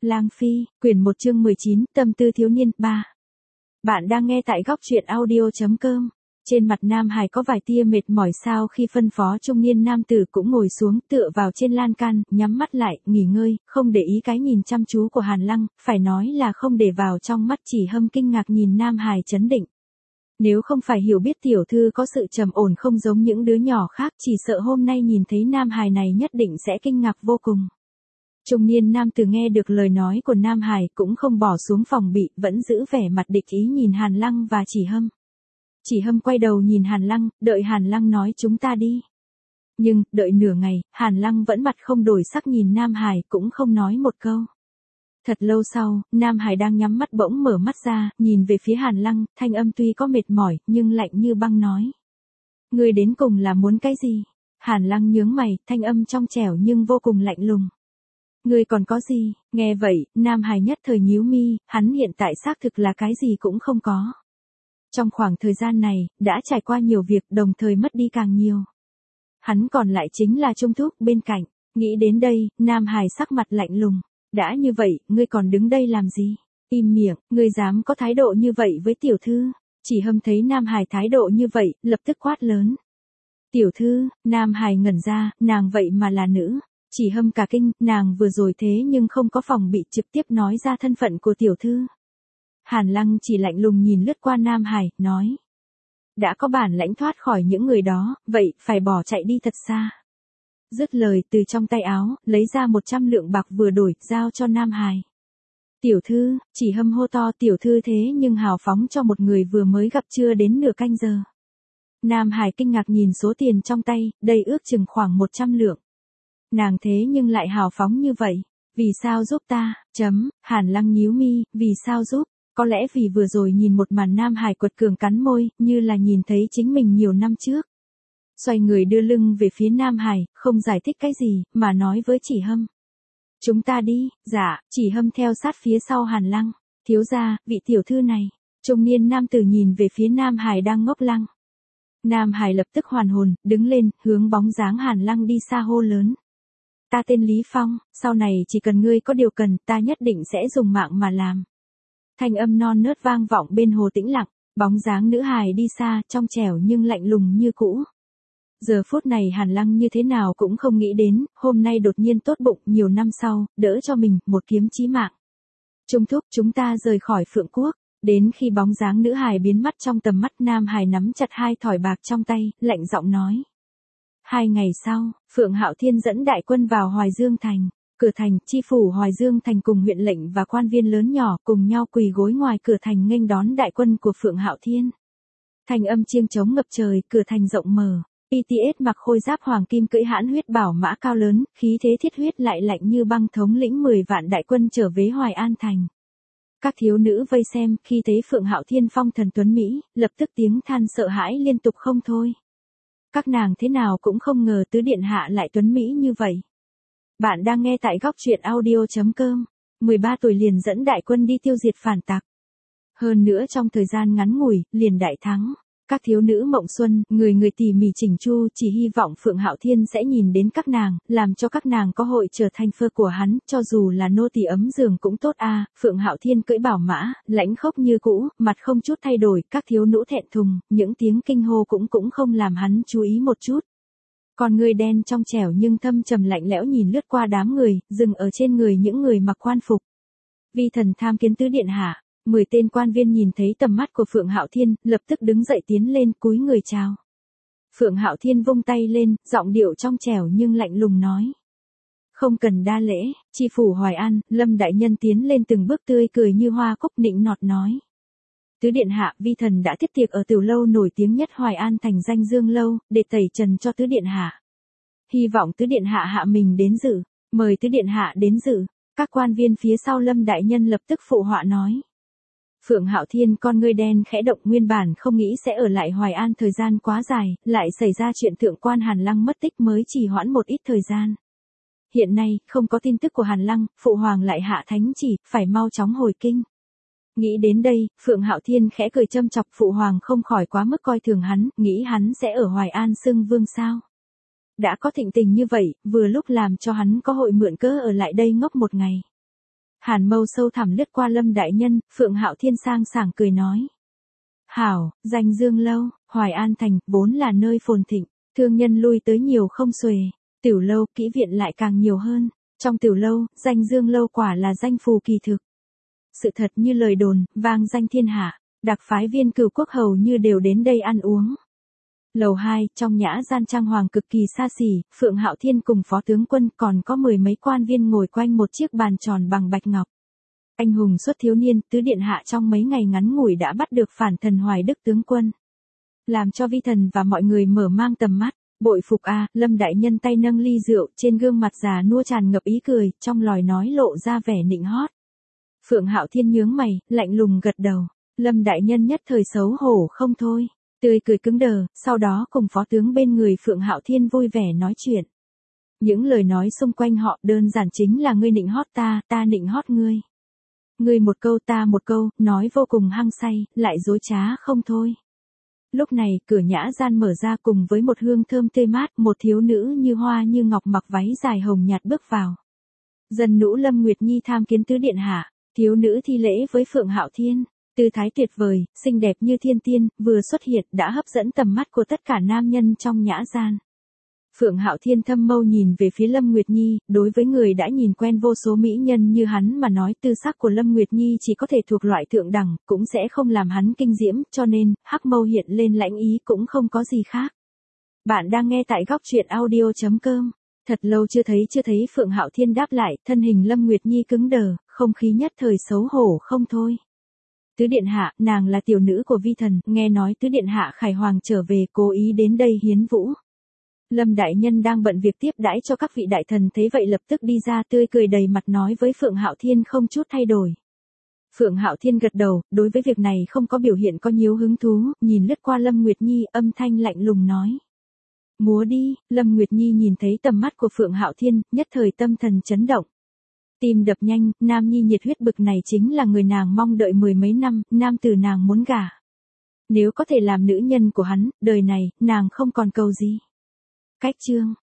Lang Phi, quyển 1 chương 19, tâm tư thiếu niên, 3. Bạn đang nghe tại góc truyện audio.com. Trên mặt Nam Hải có vài tia mệt mỏi sau khi phân phó trung niên nam tử cũng ngồi xuống tựa vào trên lan can, nhắm mắt lại, nghỉ ngơi, không để ý cái nhìn chăm chú của Hàn Lăng, phải nói là không để vào trong mắt. Chỉ Hâm kinh ngạc nhìn Nam Hải trấn định. Nếu không phải hiểu biết tiểu thư có sự trầm ổn không giống những đứa nhỏ khác, chỉ sợ hôm nay nhìn thấy Nam Hải này nhất định sẽ kinh ngạc vô cùng. Trung niên nam tử nghe được lời nói của Nam Hải cũng không bỏ xuống phòng bị, vẫn giữ vẻ mặt địch ý nhìn Hàn Lăng và Chỉ Hâm. Chỉ Hâm quay đầu nhìn Hàn Lăng, đợi Hàn Lăng nói chúng ta đi. Nhưng, đợi nửa ngày, Hàn Lăng vẫn mặt không đổi sắc nhìn Nam Hải cũng không nói một câu. Thật lâu sau, Nam Hải đang nhắm mắt bỗng mở mắt ra, nhìn về phía Hàn Lăng, thanh âm tuy có mệt mỏi, nhưng lạnh như băng nói. Ngươi đến cùng là muốn cái gì? Hàn Lăng nhướng mày, thanh âm trong trẻo nhưng vô cùng lạnh lùng. Ngươi còn có gì? Nghe vậy, Nam Hải nhất thời nhíu mi, hắn hiện tại xác thực là cái gì cũng không có. Trong khoảng thời gian này, đã trải qua nhiều việc, đồng thời mất đi càng nhiều. Hắn còn lại chính là Trung Thúc bên cạnh. Nghĩ đến đây, Nam Hải sắc mặt lạnh lùng. Đã như vậy, ngươi còn đứng đây làm gì? Im miệng, ngươi dám có thái độ như vậy với tiểu thư? Chỉ Hâm thấy Nam Hải thái độ như vậy, lập tức quát lớn. Tiểu thư, Nam Hải ngẩn ra, nàng vậy mà là nữ. Chỉ Hâm cả kinh, nàng vừa rồi thế nhưng không có phòng bị trực tiếp nói ra thân phận của tiểu thư. Hàn Lăng chỉ lạnh lùng nhìn lướt qua Nam Hải, nói. Đã có bản lãnh thoát khỏi những người đó, vậy, phải bỏ chạy đi thật xa. Dứt lời từ trong tay áo, lấy ra 100 lượng bạc vừa đổi, giao cho Nam Hải. Tiểu thư, Chỉ Hâm hô to tiểu thư thế nhưng hào phóng cho một người vừa mới gặp chưa đến nửa canh giờ. Nam Hải kinh ngạc nhìn số tiền trong tay, đây ước chừng khoảng 100 lượng. Nàng thế nhưng lại hào phóng như vậy, vì sao giúp ta, Hàn Lăng nhíu mi, vì sao giúp, có lẽ vì vừa rồi nhìn một màn Nam Hải quật cường cắn môi, như là nhìn thấy chính mình nhiều năm trước. Xoay người đưa lưng về phía Nam Hải, không giải thích cái gì, mà nói với Chỉ Hâm. Chúng ta đi, dạ, Chỉ Hâm theo sát phía sau Hàn Lăng, thiếu gia, vị tiểu thư này, trung niên nam tử nhìn về phía Nam Hải đang ngốc lăng. Nam Hải lập tức hoàn hồn, đứng lên, hướng bóng dáng Hàn Lăng đi xa hô lớn. Ta tên Lý Phong, sau này chỉ cần ngươi có điều cần, ta nhất định sẽ dùng mạng mà làm. Thanh âm non nớt vang vọng bên hồ tĩnh lặng, bóng dáng nữ hài đi xa, trong trẻo nhưng lạnh lùng như cũ. Giờ phút này Hàn Lăng như thế nào cũng không nghĩ đến, hôm nay đột nhiên tốt bụng nhiều năm sau, đỡ cho mình, một kiếm chí mạng. Trung thúc chúng ta rời khỏi Phượng Quốc, đến khi bóng dáng nữ hài biến mất trong tầm mắt Nam Hải nắm chặt 2 thỏi bạc trong tay, lạnh giọng nói. 2 ngày sau, Phượng Hạo Thiên dẫn đại quân vào Hoài Dương Thành. Cửa thành, chi phủ Hoài Dương Thành cùng huyện lệnh và quan viên lớn nhỏ cùng nhau quỳ gối ngoài cửa thành nghênh đón đại quân của Phượng Hạo Thiên. Thành âm chiêng trống ngập trời, cửa thành rộng mở. BTS mặc khôi giáp hoàng kim cưỡi hãn huyết bảo mã cao lớn, khí thế thiết huyết lại lạnh như băng thống lĩnh 10 vạn đại quân trở về Hoài An Thành. Các thiếu nữ vây xem, khi thấy Phượng Hạo Thiên phong thần tuấn Mỹ, lập tức tiếng than sợ hãi liên tục không thôi. Các nàng thế nào cũng không ngờ tứ điện hạ lại tuấn Mỹ như vậy. Bạn đang nghe tại góc truyện audio.com. 13 tuổi liền dẫn đại quân đi tiêu diệt phản tặc. Hơn nữa trong thời gian ngắn ngủi, liền đại thắng. Các thiếu nữ mộng xuân, người tỉ mỉ chỉnh chu, chỉ hy vọng Phượng Hạo Thiên sẽ nhìn đến các nàng, làm cho các nàng có hội trở thành phơ của hắn, cho dù là nô tỳ ấm giường cũng tốt a. Phượng Hạo Thiên cưỡi bảo mã, lãnh khốc như cũ, mặt không chút thay đổi, các thiếu nữ thẹn thùng, những tiếng kinh hô cũng không làm hắn chú ý một chút. Con người đen trong trẻo nhưng thâm trầm lạnh lẽo nhìn lướt qua đám người, dừng ở trên người những người mặc quan phục. Vi thần tham kiến tứ điện hạ. 10 tên quan viên nhìn thấy tầm mắt của Phượng Hạo Thiên, lập tức đứng dậy tiến lên cúi người chào. Phượng Hạo Thiên vung tay lên, giọng điệu trong trẻo nhưng lạnh lùng nói. Không cần đa lễ, chi phủ Hoài An, Lâm đại nhân tiến lên từng bước tươi cười như hoa cúc nịnh nọt nói. Tứ điện hạ, vi thần đã thiết tiệc ở tiểu lâu nổi tiếng nhất Hoài An thành danh Dương lâu, để tẩy trần cho tứ điện hạ. Hy vọng tứ điện hạ hạ mình đến dự, mời tứ điện hạ đến dự. Các quan viên phía sau Lâm đại nhân lập tức phụ họa nói. Phượng Hạo Thiên con ngươi đen khẽ động, nguyên bản không nghĩ sẽ ở lại Hoài An thời gian quá dài, lại xảy ra chuyện thượng quan Hàn Lăng mất tích mới trì hoãn một ít thời gian. Hiện nay, không có tin tức của Hàn Lăng, phụ hoàng lại hạ thánh chỉ, phải mau chóng hồi kinh. Nghĩ đến đây, Phượng Hạo Thiên khẽ cười châm chọc, phụ hoàng không khỏi quá mức coi thường hắn, nghĩ hắn sẽ ở Hoài An xưng vương sao. Đã có thịnh tình như vậy, vừa lúc làm cho hắn có hội mượn cớ ở lại đây ngốc một ngày. Hàn mâu sâu thẳm lướt qua Lâm đại nhân, Phượng Hạo Thiên sang sảng cười nói. Hảo, danh dương lâu, Hoài An thành, vốn là nơi phồn thịnh, thương nhân lui tới nhiều không xuể, tiểu lâu, kỹ viện lại càng nhiều hơn. Trong tiểu lâu, danh dương lâu quả là danh phù kỳ thực. Sự thật như lời đồn, vang danh thiên hạ, đặc phái viên Cửu quốc hầu như đều đến đây ăn uống. Lầu 2, trong nhã gian trang hoàng cực kỳ xa xỉ, Phượng Hạo Thiên cùng phó tướng quân còn có 10 mấy quan viên ngồi quanh một chiếc bàn tròn bằng bạch ngọc. Anh hùng xuất thiếu niên, tứ điện hạ trong mấy ngày ngắn ngủi đã bắt được phản thần Hoài Đức tướng quân. Làm cho vi thần và mọi người mở mang tầm mắt, bội phục a. Lâm đại nhân tay nâng ly rượu, trên gương mặt già nua tràn ngập ý cười, trong lời nói lộ ra vẻ nịnh hót. Phượng Hạo Thiên nhướng mày, lạnh lùng gật đầu. Lâm đại nhân nhất thời xấu hổ không thôi, tươi cười cứng đờ, sau đó cùng phó tướng bên người Phượng Hạo Thiên vui vẻ nói chuyện. Những lời nói xung quanh họ đơn giản chính là ngươi nịnh hót ta, ta nịnh hót ngươi. Ngươi một câu ta một câu, nói vô cùng hăng say, lại dối trá không thôi. Lúc này, cửa nhã gian mở ra cùng với một hương thơm tươi mát, một thiếu nữ như hoa như ngọc mặc váy dài hồng nhạt bước vào. Dân nũ Lâm Nguyệt Nhi tham kiến tứ điện hạ, thiếu nữ thi lễ với Phượng Hạo Thiên. Tư thái tuyệt vời, xinh đẹp như thiên tiên, vừa xuất hiện đã hấp dẫn tầm mắt của tất cả nam nhân trong nhã gian. Phượng Hạo Thiên thâm mâu nhìn về phía Lâm Nguyệt Nhi, đối với người đã nhìn quen vô số mỹ nhân như hắn mà nói tư sắc của Lâm Nguyệt Nhi chỉ có thể thuộc loại thượng đẳng, cũng sẽ không làm hắn kinh diễm, cho nên, hắc mâu hiện lên lãnh ý cũng không có gì khác. Bạn đang nghe tại góc truyện audio.com. Thật lâu chưa thấy Phượng Hạo Thiên đáp lại, thân hình Lâm Nguyệt Nhi cứng đờ, không khí nhất thời xấu hổ không thôi. Tứ điện hạ, nàng là tiểu nữ của vi thần, nghe nói tứ điện hạ Khải Hoàng trở về cố ý đến đây hiến vũ. Lâm đại nhân đang bận việc tiếp đãi cho các vị đại thần thấy vậy lập tức đi ra tươi cười đầy mặt nói với Phượng Hạo Thiên không chút thay đổi. Phượng Hạo Thiên gật đầu, đối với việc này không có biểu hiện có nhiều hứng thú, nhìn lướt qua Lâm Nguyệt Nhi âm thanh lạnh lùng nói. Múa đi, Lâm Nguyệt Nhi nhìn thấy tầm mắt của Phượng Hạo Thiên, nhất thời tâm thần chấn động. Tim đập nhanh, nam nhi nhiệt huyết bực này chính là người nàng mong đợi 10 mấy năm, nam tử nàng muốn gả. Nếu có thể làm nữ nhân của hắn, đời này, nàng không còn cầu gì. Cách chương.